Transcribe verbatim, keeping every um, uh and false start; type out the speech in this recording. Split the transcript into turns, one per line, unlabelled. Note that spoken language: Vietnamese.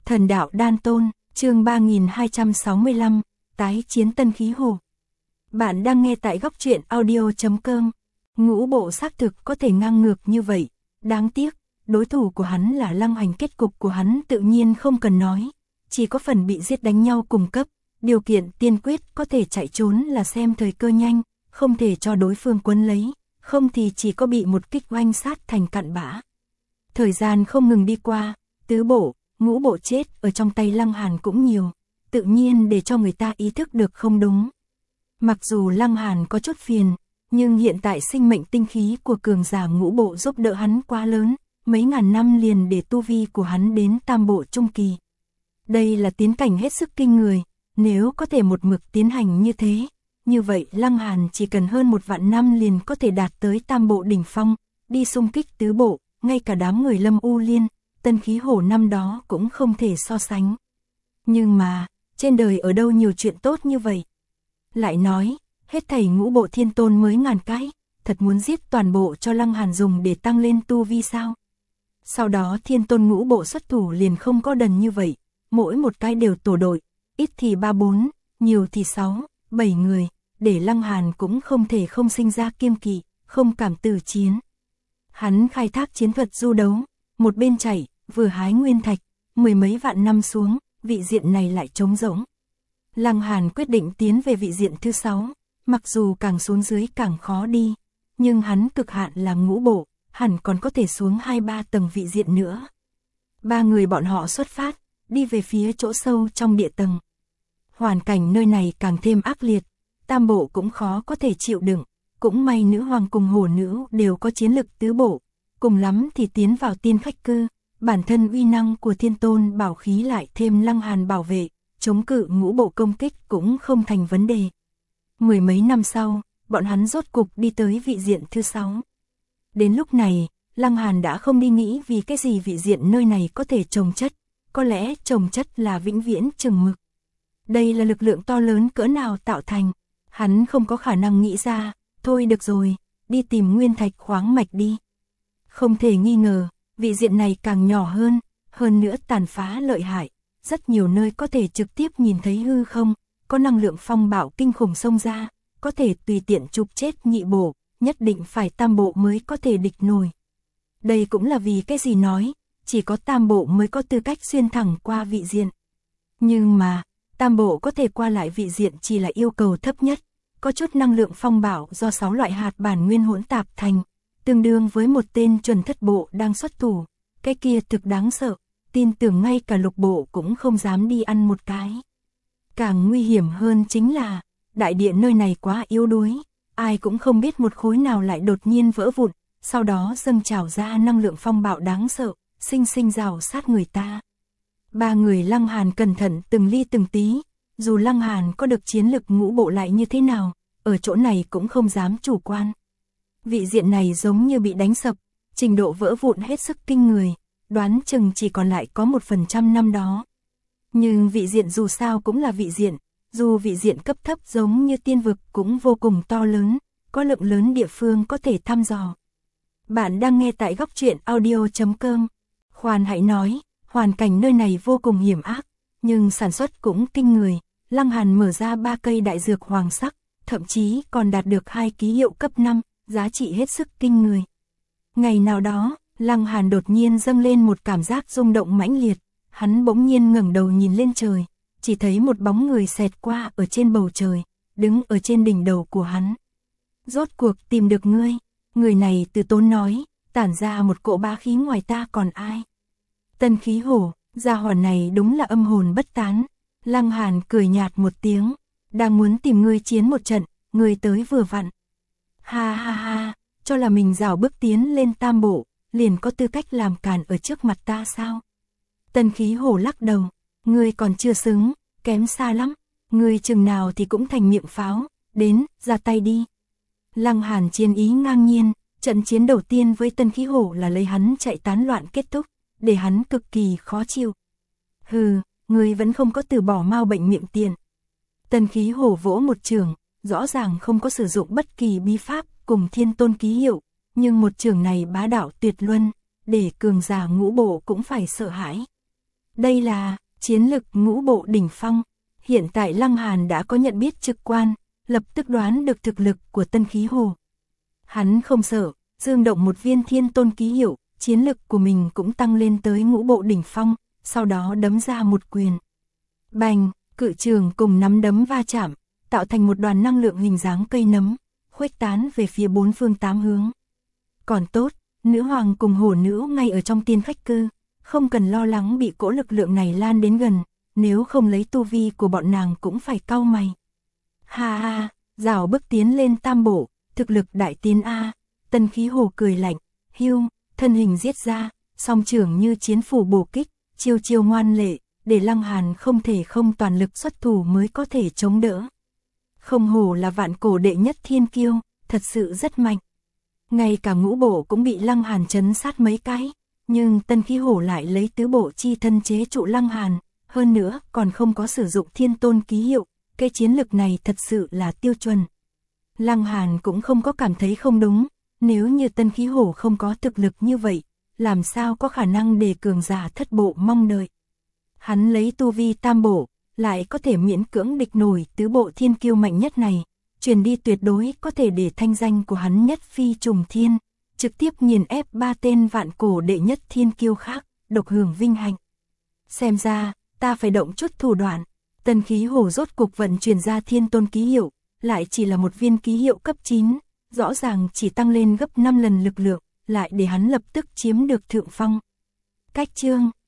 Thần đạo đan tôn, chương ba nghìn hai trăm sáu mươi lăm, tái chiến Tân Khí Hồ. Bạn đang nghe tại góc truyện audio chấm com. Ngũ bộ xác thực có thể ngang ngược như vậy, đáng tiếc, đối thủ của hắn là Lăng Hoành, kết cục của hắn tự nhiên không cần nói, chỉ có phần bị giết đánh nhau cùng cấp, điều kiện tiên quyết có thể chạy trốn là xem thời cơ nhanh, không thể cho đối phương quấn lấy, không thì chỉ có bị một kích oanh sát thành cặn bã. Thời gian không ngừng đi qua, tứ bộ, ngũ bộ chết ở trong tay Lăng Hàn cũng nhiều, tự nhiên để cho người ta ý thức được không đúng. Mặc dù Lăng Hàn có chút phiền, nhưng hiện tại sinh mệnh tinh khí của cường giả ngũ bộ giúp đỡ hắn quá lớn, mấy ngàn năm liền để tu vi của hắn đến tam bộ trung kỳ. Đây là tiến cảnh hết sức kinh người, nếu có thể một mực tiến hành như thế, như vậy Lăng Hàn chỉ cần hơn một vạn năm liền có thể đạt tới tam bộ đỉnh phong, đi xung kích tứ bộ, ngay cả đám người Lâm U Liên, Tân Khí Hổ năm đó cũng không thể so sánh. Nhưng mà, trên đời ở đâu nhiều chuyện tốt như vậy? Lại nói, hết thảy ngũ bộ thiên tôn mới ngàn cái, thật muốn giết toàn bộ cho Lăng Hàn dùng để tăng lên tu vi sao? Sau đó thiên tôn ngũ bộ xuất thủ liền không có đần như vậy, mỗi một cái đều tổ đội, ít thì ba bốn, nhiều thì sáu, bảy người, để Lăng Hàn cũng không thể không sinh ra kiêng kỵ, không cảm từ chiến. Hắn khai thác chiến thuật du đấu, một bên chạy, vừa hái nguyên thạch, mười mấy vạn năm xuống, vị diện này lại trống rỗng. Lăng Hàn quyết định tiến về vị diện thứ sáu, mặc dù càng xuống dưới càng khó đi, nhưng hắn cực hạn là ngũ bộ, hẳn còn có thể xuống hai ba tầng vị diện nữa. Ba người bọn họ xuất phát, đi về phía chỗ sâu trong địa tầng. Hoàn cảnh nơi này càng thêm ác liệt, tam bộ cũng khó có thể chịu đựng, cũng may nữ hoàng cùng hổ nữ đều có chiến lực tứ bộ, cùng lắm thì tiến vào tiên khách cư, bản thân uy năng của thiên tôn bảo khí lại thêm Lăng Hàn bảo vệ, chống cự ngũ bộ công kích cũng không thành vấn đề. Mười mấy năm sau, bọn hắn rốt cục đi tới vị diện thứ sáu. Đến lúc này, Lăng Hàn đã không đi nghĩ vì cái gì vị diện nơi này có thể trồng chất, có lẽ trồng chất là vĩnh viễn chừng mực. Đây là lực lượng to lớn cỡ nào tạo thành, hắn không có khả năng nghĩ ra, thôi được rồi, đi tìm nguyên thạch khoáng mạch đi. Không thể nghi ngờ, vị diện này càng nhỏ hơn, hơn nữa tàn phá lợi hại, rất nhiều nơi có thể trực tiếp nhìn thấy hư không, có năng lượng phong bạo kinh khủng xông ra, có thể tùy tiện chụp chết nhị bộ, nhất định phải tam bộ mới có thể địch nổi. Đây cũng là vì cái gì nói, chỉ có tam bộ mới có tư cách xuyên thẳng qua vị diện. Nhưng mà, tam bộ có thể qua lại vị diện chỉ là yêu cầu thấp nhất, có chút năng lượng phong bạo do sáu loại hạt bản nguyên hỗn tạp thành, tương đương với một tên chuẩn thất bộ đang xuất thủ, cái kia thực đáng sợ, tin tưởng ngay cả lục bộ cũng không dám đi ăn một cái. Càng nguy hiểm hơn chính là, đại địa nơi này quá yếu đuối, ai cũng không biết một khối nào lại đột nhiên vỡ vụn, sau đó dâng trào ra năng lượng phong bạo đáng sợ, sinh sinh rào sát người ta. Ba người Lăng Hàn cẩn thận từng ly từng tí, dù Lăng Hàn có được chiến lực ngũ bộ lại như thế nào, ở chỗ này cũng không dám chủ quan. Vị diện này giống như bị đánh sập, trình độ vỡ vụn hết sức kinh người, đoán chừng chỉ còn lại có một phần trăm năm đó. Nhưng vị diện dù sao cũng là vị diện, dù vị diện cấp thấp giống như tiên vực cũng vô cùng to lớn, có lượng lớn địa phương có thể thăm dò. Bạn đang nghe tại góc truyện audio chấm com. Khoan hãy nói, hoàn cảnh nơi này vô cùng hiểm ác, nhưng sản xuất cũng kinh người. Lăng Hàn mở ra ba cây đại dược hoàng sắc, thậm chí còn đạt được hai ký hiệu cấp năm, giá trị hết sức kinh người. Ngày nào đó, Lăng Hàn đột nhiên dâng lên một cảm giác rung động mãnh liệt, hắn bỗng nhiên ngẩng đầu nhìn lên trời, chỉ thấy một bóng người xẹt qua ở trên bầu trời, đứng ở trên đỉnh đầu của hắn. Rốt cuộc tìm được ngươi, người này từ tốn nói, tản ra một cỗ bá khí ngoài ta còn ai. Tân Khí Hổ, gia hỏa này đúng là âm hồn bất tán. Lăng Hàn cười nhạt một tiếng, đang muốn tìm ngươi chiến một trận, ngươi tới vừa vặn. Ha ha ha, cho là mình rảo bước tiến lên tam bộ, liền có tư cách làm càn ở trước mặt ta sao? Tân Khí Hổ lắc đầu, ngươi còn chưa xứng, kém xa lắm, ngươi chừng nào thì cũng thành miệng pháo, đến, ra tay đi. Lăng Hàn chiến ý ngang nhiên, trận chiến đầu tiên với Tân Khí Hổ là lấy hắn chạy tán loạn kết thúc, để hắn cực kỳ khó chịu. Hừ, ngươi vẫn không có từ bỏ mau bệnh miệng tiền. Tân Khí Hổ vỗ một trường, rõ ràng không có sử dụng bất kỳ bí pháp cùng thiên tôn ký hiệu, nhưng một trường này bá đạo tuyệt luân, để cường giả ngũ bộ cũng phải sợ hãi. Đây là chiến lực ngũ bộ đỉnh phong. Hiện tại Lăng Hàn đã có nhận biết trực quan, lập tức đoán được thực lực của Tân Khí Hồ. Hắn không sợ, dương động một viên thiên tôn ký hiệu, chiến lực của mình cũng tăng lên tới ngũ bộ đỉnh phong, sau đó đấm ra một quyền. Bành, cự trường cùng nắm đấm va chạm, tạo thành một đoàn năng lượng hình dáng cây nấm, khuếch tán về phía bốn phương tám hướng. Còn tốt, nữ hoàng cùng hổ nữ ngay ở trong tiên khách cư, không cần lo lắng bị cỗ lực lượng này lan đến gần, nếu không lấy tu vi của bọn nàng cũng phải cau mày. Ha ha, rào bước tiến lên tam bộ, thực lực đại tiến A. Tân Khí Hồ cười lạnh, hiu, thân hình giết ra, song trưởng như chiến phủ bổ kích, chiêu chiêu ngoan lệ, để Lăng Hàn không thể không toàn lực xuất thủ mới có thể chống đỡ. Không hổ là vạn cổ đệ nhất thiên kiêu, thật sự rất mạnh. Ngay cả ngũ bộ cũng bị Lăng Hàn trấn sát mấy cái, nhưng Tân Khí Hổ lại lấy tứ bộ chi thân chế trụ Lăng Hàn, hơn nữa còn không có sử dụng thiên tôn ký hiệu, cái chiến lực này thật sự là tiêu chuẩn. Lăng Hàn cũng không có cảm thấy không đúng, nếu như Tân Khí Hổ không có thực lực như vậy, làm sao có khả năng để cường giả thất bộ mong đợi. Hắn lấy tu vi tam bộ, lại có thể miễn cưỡng địch nổi tứ bộ thiên kiêu mạnh nhất này, truyền đi tuyệt đối có thể để thanh danh của hắn nhất phi trùng thiên, trực tiếp nghiền ép ba tên vạn cổ đệ nhất thiên kiêu khác, độc hưởng vinh hạnh. Xem ra, ta phải động chút thủ đoạn. Tân Khí Hổ rốt cục vận chuyển ra thiên tôn ký hiệu, lại chỉ là một viên ký hiệu cấp chín, rõ ràng chỉ tăng lên gấp năm lần lực lượng, lại để hắn lập tức chiếm được thượng phong. Cách chương